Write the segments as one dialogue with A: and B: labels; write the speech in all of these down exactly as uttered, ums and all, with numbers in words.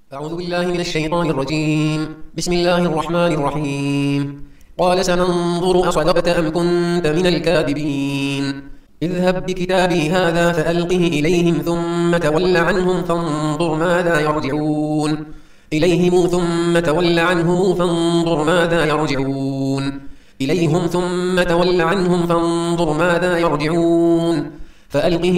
A: أعوذ بالله من الشيطان الرجيم. بسم الله الرحمن الرحيم. قال سننظر أصدقت أم كنت من الكاذبين. اذهب بكتابي هذا فألقه إليهم ثم تول عنهم فانظر ماذا يرجعون إليهم ثم تول عنهم فانظر ماذا يرجعون إليهم ثم تول عنهم فانظر ماذا يرجعون فألقه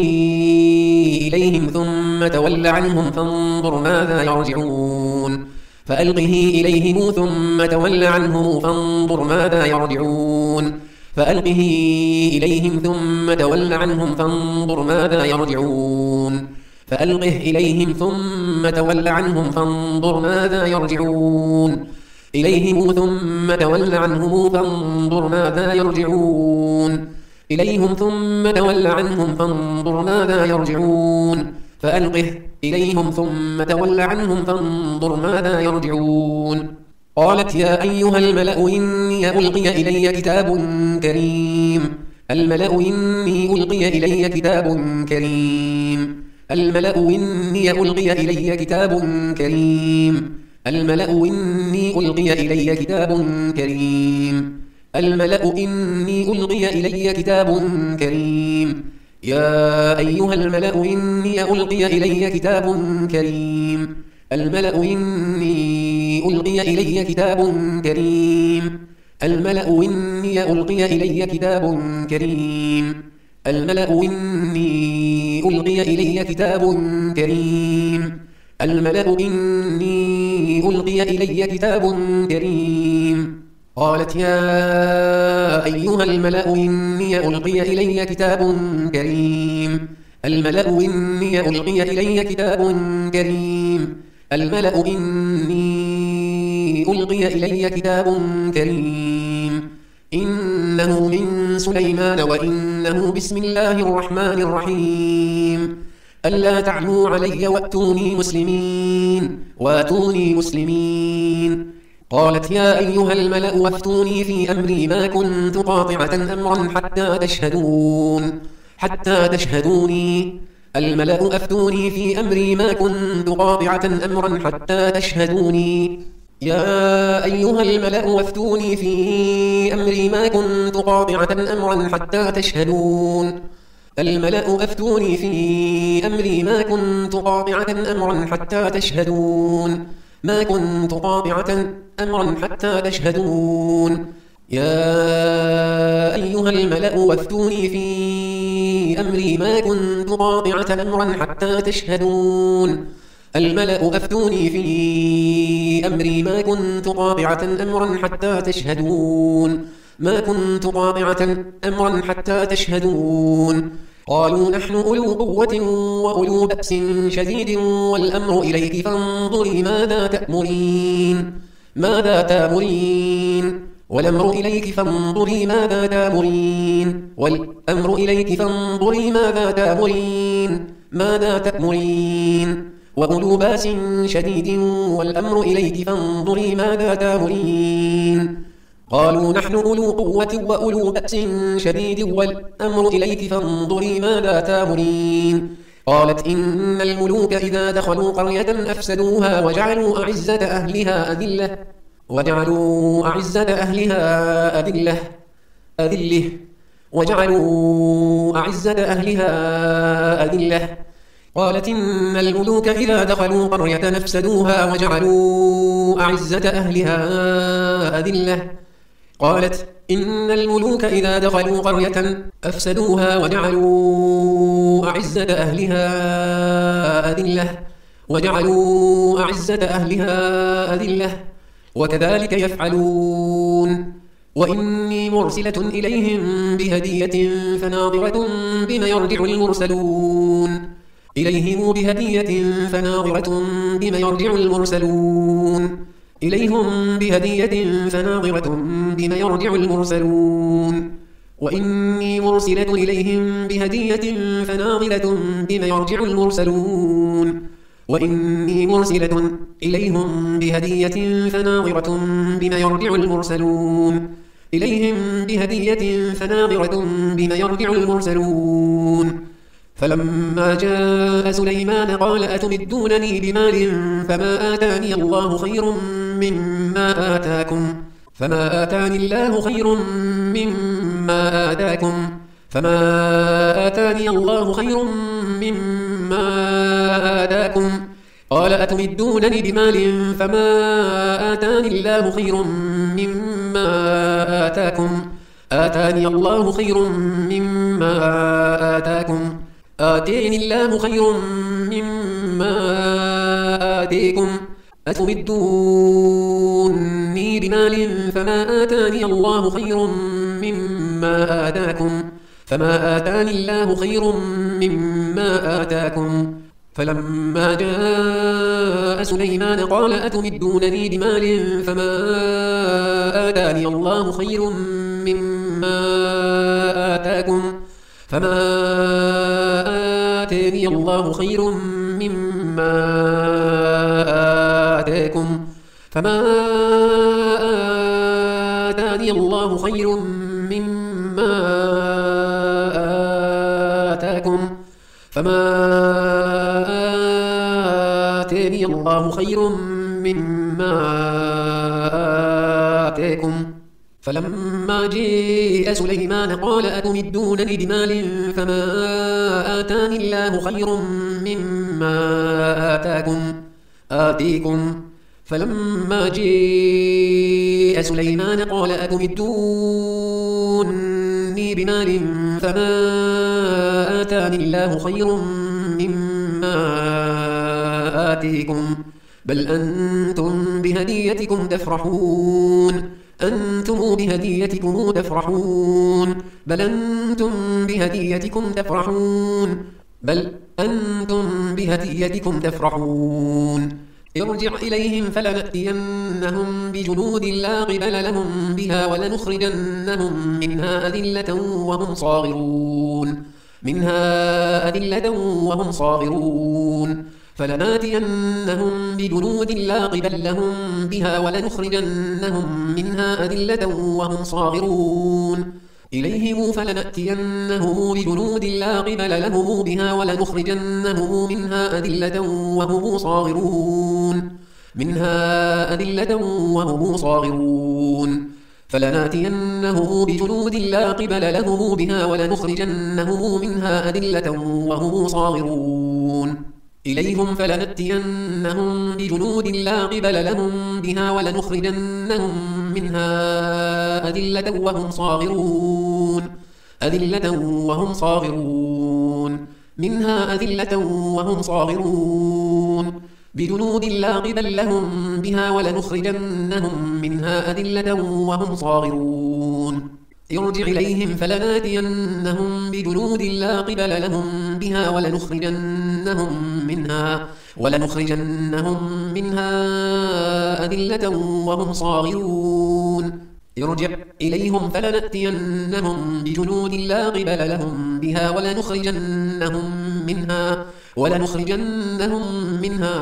A: إليهم ثم تول عنهم فانظر ماذا يرجعون فألقه إليهم ثم تول عنهم فانظر ماذا يرجعون فألقه إليهم ثم تول عنهم فانظر ماذا يرجعون فألقه إليهم ثم تول عنهم فانظر ماذا يرجعون إليهم ثم تول عنهم فانظر ماذا يرجعون إليهم ثم تول عنهم فانظر ماذا يرجعون فألقه إليهم ثم تول عنهم فانظر ماذا يرجعون. قالت يا أيها الملأ إني ألقي إلي كتاب كريم الملأ إني ألقي إلي كتاب كريم الملأ إني ألقي إلي كتاب كريم الملأ إني ألقي إلي كتاب كريم الملأ إني ألقي إلي كتاب كريم يا أيها الملأ إني ألقي إلي كتاب كريم الملأ إني ألقي إلي كتاب كريم الملأ إني ألقي إلي كتاب كريم الملأ إني ألقي إلي كتاب كريم الملأ إني ألقي إلي كتاب كريم. قالت يا أيها الملأ إني ألقي إلي كتاب كريم الملأ إني ألقي إلي كتاب كريم الملأ إني ألقي إلي كتاب كريم إنه من سليمان وإنه بسم الله الرحمن الرحيم ألا تعلوا علي وأتوني مسلمين وأتوني مسلمين. قالت يا أيها الملأ وافتوني في أمري ما كنت قاطعة أمرا حتى تشهدون حتى تشهدوني الملأ أفتوني في أمري ما كنت قاطعة أمرا حتى تشهدوني يا أيها الملأ وافتوني في أمري ما كنت قاطعة أمرا حتى تشهدون الملأ أفتوني في أمري ما كنت قاطعة أمرا حتى تشهدون ما كنت قاطعة أمرا حتى تشهدون يا أيها الملأ وافتوني في أمري ما كنت قاطعة أمرا حتى تشهدون الملأ أفتوني في أمري ما كنت قاطعة أمرا حتى تشهدون ما كنت قاطعة أمرا حتى تشهدون. قالوا نحن أولو قوة وأولو بأس شديد والأمر إليك فانظري ماذا تأمرين ماذا تأمرين والأمر إليك فانظري ماذا تأمرين والأمر إليك فانظري ماذا تأمرين ماذا تأمرين وأولو بأس شديد والأمر إليك فانظري ماذا تأمرين. قالوا نحن أولو قوة وأولو بأس شديد والأمر إليك فانظري ماذا تأمرين. قالت إن الملوك إذا دخلوا قرية أفسدوها وجعلوا أعزة أهلها أذلة وجعلوا أعزة أهلها أذلة أذلة وجعلوا أعزة أهلها أذلة. قالت إن الملوك إذا دخلوا قرية أفسدوها وجعلوا أعزة أهلها أذلة قالت إن الملوك إذا دخلوا قرية أفسدوها وجعلوا أعزة أهلها أذلة وجعلوا أعزة أهلها أذلة وكذلك يفعلون. وإني مرسلة إليهم بهدية فناظرة بما يرجع المرسلون إليهم بهدية فناظرة بما يرجع المرسلون إليهم بهدية فناظرة بما يرجع المرسلون. وإني مرسلة إليهم بهدية فناظرة بما يرجع المرسلون وإني مرسلة إليهم بهدية فناظرة بما يرجع المرسلون إليهم بهدية فناظرة بما يرجع المرسلون. فلما جاء سليمان قال أتمدونني بمال فما آتاني الله خير مما آتاكم فما آتاني الله خير مما آتاكم فما آتاني الله خير مما آتاكم قال أتمدونني بمال فما آتاني الله خير مما آتاكم آتاني الله خير مما آتاكم آتيني الله خير مما آتيكم أتمدوني بمال فما آتاني الله خير مما آتاكم فما آتاني الله خير مما آتاكم فلما جاء سليمان قال أتمدونني بمال فما آتاني الله خير مما آتاكم فما آتاني الله خير مما آتاكم فما آتاني الله خير مما آتاكم فما آتاني الله خير مما آتاكم فلما جاء سليمان قال أتمدونني بمال فما آتاني الله خير مما آتاكم آتيكم فلما جاء سليمان قال أتمدوني بمال فما آتاني الله خير مما آتيكم بل أنتم بهديتكم تفرحون أنتم بهديتكم تفرحون بل أنتم بهديتكم تفرحون بل أنتم بهديتكم تفرحون ارجع إليهم فلنأتينهم بجنود لا قبل لهم بها ولنخرجنهم منها أذلة وهم صاغرون منها أذلة وهم صاغرون فلناتينهم بجنود لا قبل لهم بها ولنخرجنهم منها أذلة وهم صاغرون إليهم فلنأتينهم بجنود لا قبل لهم بها ولنخرجنهم منها أذلة وهم صاغرون منها أذلة وهم صاغرون فلناتينهم بجنود لا قبل لهم بها ولنخرجنهم منها أذلة وهم صاغرون إليهم فلنأتينهم بجنود لا قبل لهم بها ولنخرجنهم منها أذلة وهم صاغرون أذلة وهم صاغرون منها أذلة وهم صاغرون بجنود لا قبل لهم بها ولنخرجنهم منها أذلة وهم صاغرون ارجع إليهم فلناتينهم بجنود لا قبل لهم بها ولنخرجنهم منها ولنخرجنهم منها أذلة وهم صاغرون ارجع إليهم فلنأتينهم بجنود لا قبل لهم بها ولنخرجنهم منها ولنخرجنهم منها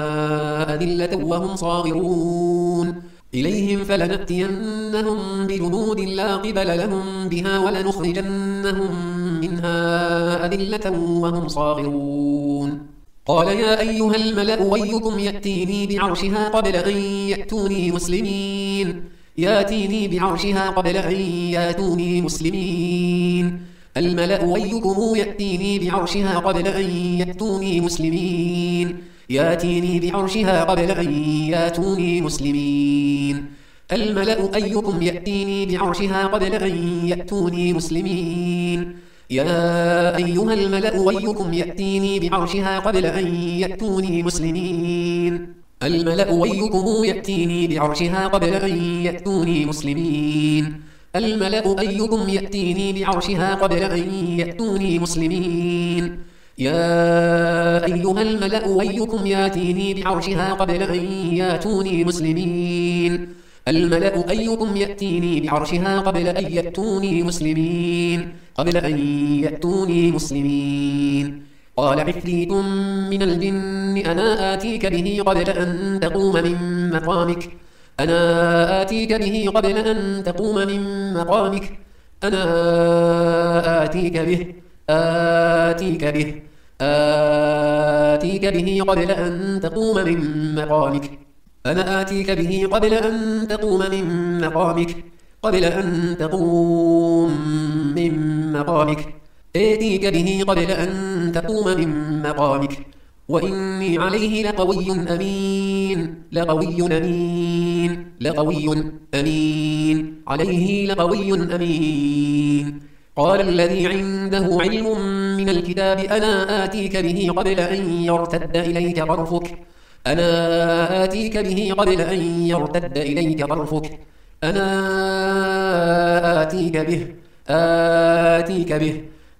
A: أذلة وهم صاغرون إليهم فلنأتينهم بجنود لا قبل لهم بها ولنخرجنهم منها أذلة وهم صاغرون قال يا أيها الملأ ويكم يأتيني بعرشها قبل أن يأتوني مسلمين يأتيني بعرشها قبل أن يأتوني مسلمين الملأ ويكم يأتيني بعرشها قبل أن يأتوني مسلمين يأتيني بعرشها قبل أن يأتوني مسلمين الملأ أيكم يأتيني بعرشها قبل أن يأتوني مسلمين يا أيها الملأ ويكم يأتيني بعرشها قبل أن يأتوني مسلمين الملأ ويكم يأتيني بعرشها قبل أن يأتوني مسلمين الملأ أيكم يأتيني بعرشها قبل أن يأتوني مسلمين يا أيها الملأ ويكم يأتيني بعرشها قبل أن يأتوني مسلمين الملأ أيكم يأتيني بعرشها قبل أن يأتوني مسلمين قبل أن يأتوني مسلمين قال عفريت من الجن أنا آتيك به قبل أن تقوم من مقامك أنا آتيك به قبل أن تقوم من مقامك أنا آتيك به آتيك به آتيك به قبل أن تقوم من مقامك أنا آتيك به قبل أن تقوم من مقامك قبل أن تقوم من مقامك آتيك به قبل أن تقوم من مقامك وإني عليه لقوي أمين لقوي أمين لقوي أمين عليه لقوي أمين قال الذي عنده علم من الكتاب أنا آتيك به قبل أن يرتد إليك طرفك أنا آتيك به قبل أن يرتد إليك طرفك أنا آتيك به آتيك به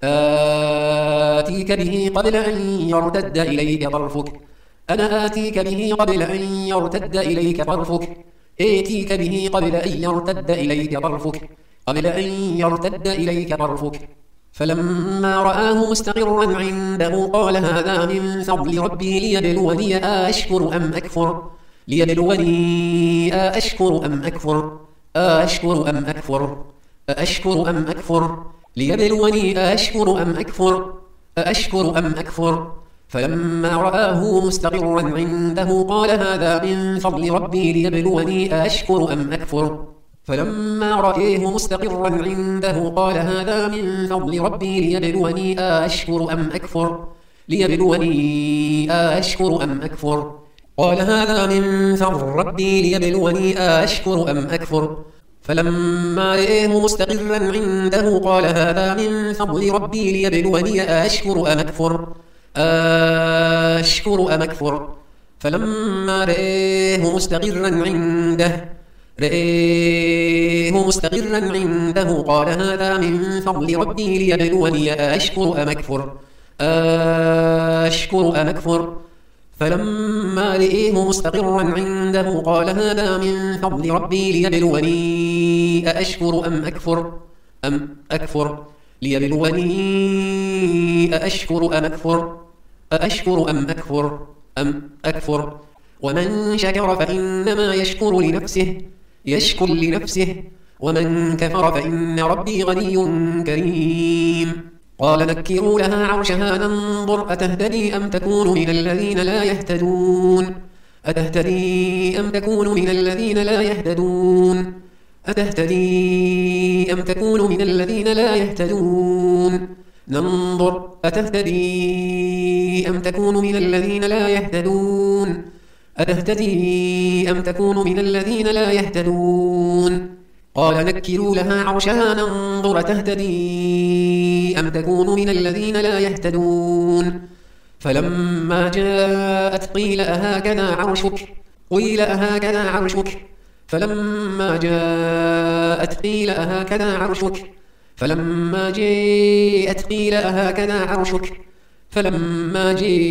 A: آتيك به قبل أن يرتد إليك طرفك أنا آتيك به قبل أن يرتد إليك طرفك آتيك به قبل أن يرتد إليك طرفك قبل أن يرتد إليك طرفك فلما رآه مستقرا عنده قال هذا من فضل ربي ليبلوني أشكر أم أكفر ليبلوني أشكر أم أكفر أشكر أم أكفر أشكر أم أكفر ليبلوني أشكر أم أكفر أشكر أم أكفر فلما رآه مستقرا عنده قال هذا من فضل ربي ليبلوني أشكر أم أكفر فلما رآه مستقرا عنده قال هذا من فضل ربي ليبلوني أشكر أم أكفر ليبلوني أشكر أم أكفر قال هذا من فضل ربي ليبلوني أشكر أم أكفر فلما رآه مستقرا عنده قال هذا من فضل ربي ليبلوني أشكر أم أكفر أشكر أم أكفر فلما رآه مستقرا عنده رآه مستقرا عنده قال هذا من فضل ربي ليبلوني أشكر أم أكفر أشكر أم أكفر فلما رآه مستقرا عنده قال هذا من فضل ربي ليبلوني أأشكر أم أكفر أم أكفر ليبلوني أأشكر أم أكفر أأشكر أم أكفر أم أكفر ومن شكر فإنما يشكر لنفسه يشكر لنفسه ومن كفر فإن ربي غني كريم قال نكروا لها عرشها ننظر أتهتدي أم تكون من الذين لا يهتدون أتهتدي أم تكون من الذين لا يهتدون أتهتدي أم تكون من الذين لا يهتدون ننظر أتهتدي أم تكون من الذين لا يهتدون أتهتدي أم تكون من الذين لا يهتدون قال نكروا لها عرشها ننظر تهتدي أم تكون من الذين لا يهتدون فلما جاءت قيل أهكذا عرشك قيل أهكذا عرشك فلما جاءت قيل أهكذا عرشك فلما جاءت قيل أهكذا عرشك فلما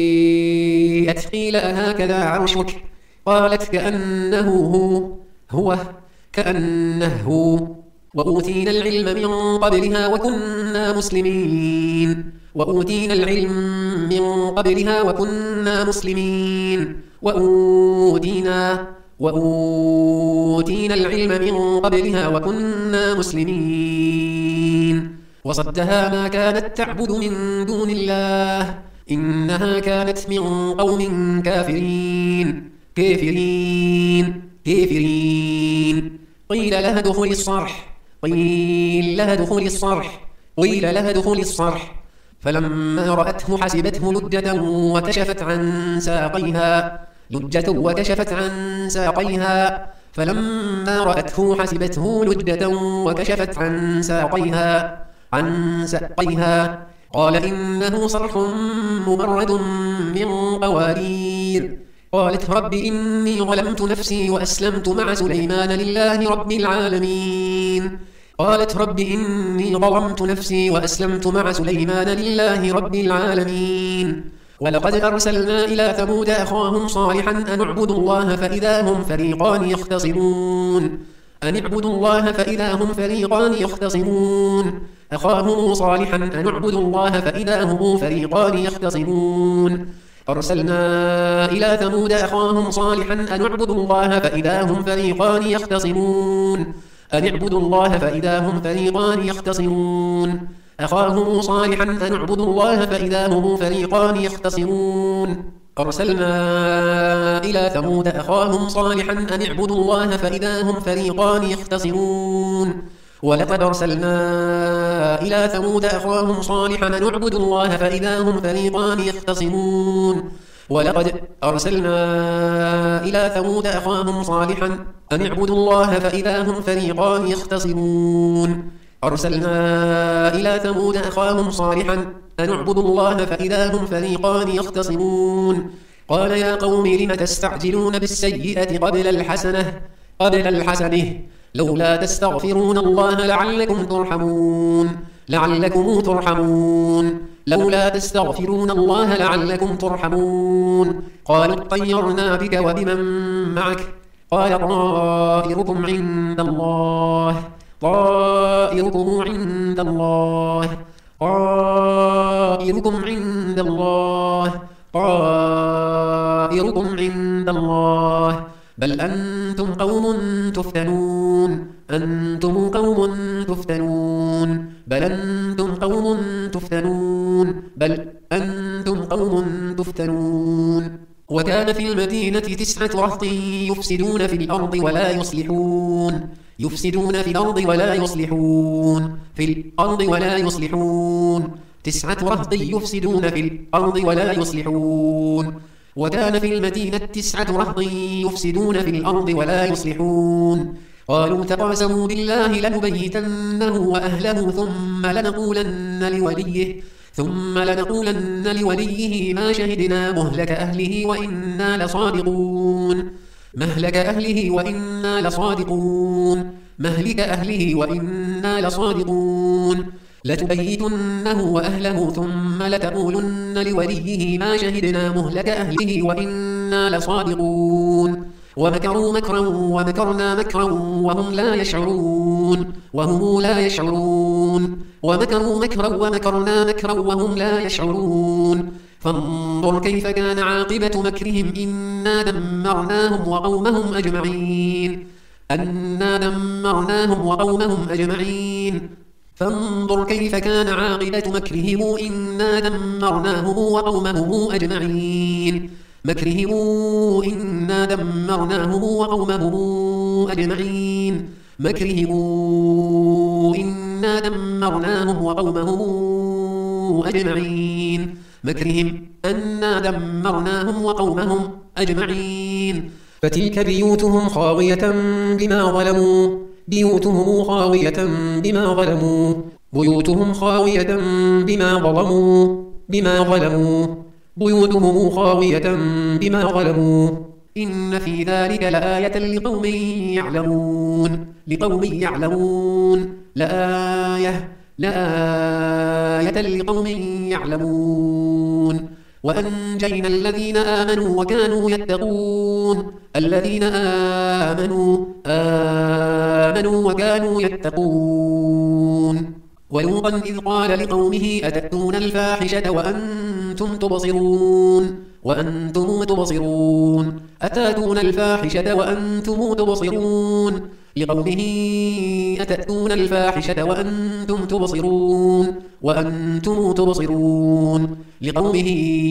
A: جاءت قيل أهكذا عرشك قالت كأنه هو هو كأنه هو وأوتينا العلم من قبلها وكنا مسلمين وأوتينا العلم من قبلها وكنا مسلمين وأوتينا وأوتينا العلم من قبلها وكنا مسلمين وصدها ما كانت تعبد من دون الله إنها كانت من قوم كافرين كافرين كافرين قيل لها ادخل الصرح قيل لها ادخل الصرح قيل لها ادخل الصرح فلما رأته حسبته لجة وكشفت عن ساقيها لجة وكشفت عن ساقيها فلما رأته حسبته لجة وكشفت عن ساقيها عن ساقيها قال إنه صرح ممرد من قوارير قالت رب إني ظلمت نفسي وأسلمت مع سليمان لله رب العالمين قالت رب إني ظلمت نفسي وأسلمت مع سليمان لله رب العالمين ولقد أرسلنا إلى ثمود أخاهم صالحا أن اعبدوا الله فإذا هم فريقان يختصمون أن اعبدوا الله فإذا هم فريقان يختصمون أخاهم صالحا أن اعبدوا الله فإذا هم فريقان يختصمون أرسلنا إلى ثمود أخاهم صالحا أن اعبدوا الله فإذا هم فريقان يختصمون أن اعبدوا الله فإذا هم فريقان يختصمون أخاهم صالحا أن اعبدوا الله فإذا هم فريقان يختصمون أرسلنا إلى ثمود أخاهم صالحا أن اعبدوا الله فإذا هم فريقان يختصمون ولقد أرسلنا إلى ثمود أخاهم صالحا أن اعبدوا الله فإذا هم فريقان يختصمون ولقد أرسلنا إلى ثمود أخاهم صالحا أن اعبدوا الله فإذا هم فريقان يختصمون أرسلنا إلى ثمود أخاهم صالحا أن اعبدوا الله فإذا هم فريقان يختصمون قال يا قوم لم تستعجلون بالسيئة قبل الحسنة قبل الحسنة لولا تستغفرون الله لعلكم ترحمون لعلكم ترحمون لولا تستغفرون الله لعلكم ترحمون قالوا اطيرنا بك وبمن معك قال طائركم عند الله طائركم عند الله طائركم عند الله طائركم عند الله بل أنتم قوم تفتنون أنتم قوم تفتنون بل أنتم قوم تفتنون بل أنتم قوم تفتنون وكان في المدينة تسعة رهط يفسدون في الأرض ولا يصلحون يفسدون في الأرض ولا يصلحون في الأرض ولا يصلحون تسعة رهط يفسدون في الأرض ولا يصلحون وكان في المدينة تسعة رهط يفسدون في الأرض ولا يصلحون قالوا تقاسموا بالله لنبيتنه وأهله ثم لنقولن لوليه ثم لنقولن لوليه ما شهدنا مهلك أهله وإنا لصادقون مهلك أهله وإنا لصادقون مهلك أهله وإنا لصادقون لتبيتنه وأهله ثم لتقولن لوليه ما شهدنا مهلك أهله وإنا لصادقون ومكروا مكرا ومكرنا مكرا وهم لا يشعرون وهم لا يشعرون ومكروا مكرا ومكرنا مكرا وهم لا يشعرون فانظر كيف كان عاقبة مكرهم إنا دمرناهم وقومهم أجمعين أنا دمرناهم وقومهم أجمعين فانظر كيف كان عاقبة مكرهم إنا دمرناهم وقومهم أجمعين مكرهم إنا دمرناهم وقومهم أجمعين مكرهم إنا دمرناهم وقومهم أجمعين مكرهم أنا دمرناهم وقومهم أجمعين فتلك بيوتهم خاوية بما ظلموا بيوتهم خاوية بما ظلموا بيوتهم خاوية بما ظلموا بما ظلموا بيوتهم خاوية بما ظلموا إن في ذلك لآية لقوم يعلمون لقوم يعلمون لآية لآية لقوم يعلمون وأنجينا الذين آمنوا وكانوا يتقون الذين آمنوا آمنوا وكانوا يتقون ولوطا إذ قال لقومه أتأتون الفاحشة وأنتم تبصرون وأنتم تبصرون أتأتون الفاحشة وأنتم تبصرون لقومه أتأتون الفاحشة وأنتم تبصرون وأنتم تبصرون لقومه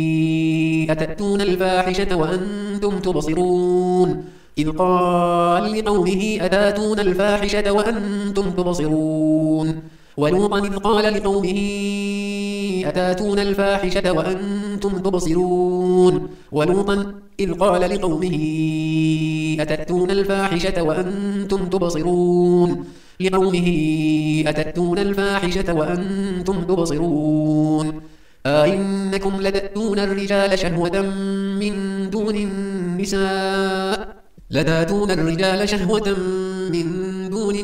A: أتأتون الفاحشة وأنتم تبصرون إذ قال لقومه أتأتون الفاحشة وأنتم تبصرون ولوطا إذ قال لقومه أتأتون الفاحشة وأنتم تبصرون ولوطا إذ قال لقومه أتأتون الفاحشة وأنتم تبصرون لقومه أتأتون الفاحشة وأنتم تبصرون أئنكم لتأتون الرجال شهوة من دون النساء لتأتون الرجال شهوة من دون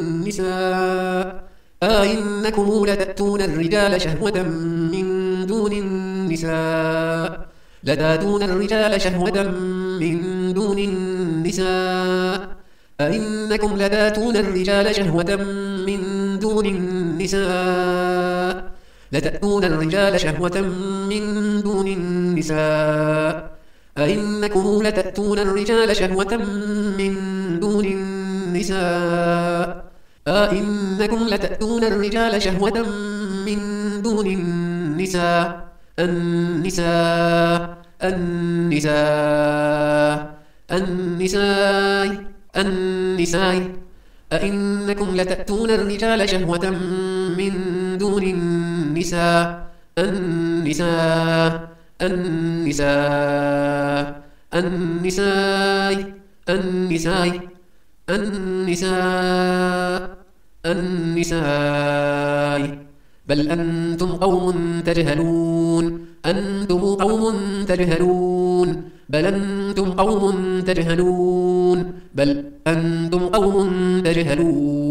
A: النساء أئنكم لتأتون الرجال شهوة من دون النساء لتأتون الرجال شهوة من دون النساء أئنكم لتأتون الرجال شهوة من دون النساء لتأتون الرجال شهوة من دون النساء أئنكم لتأتون الرجال شهوة من دون النساء أئنكم لتأتون الرجال شهوة من دون النساء النساء النساء النساء النساء أئنكم لتأتون الرجال شهوة من دون النساء النساء النساء النساء النساء النساء النساء بل أنتم قوم تجهلون أنتم قوم تجهلون بل أنتم قوم تجهلون بل أنتم قوم تجهلون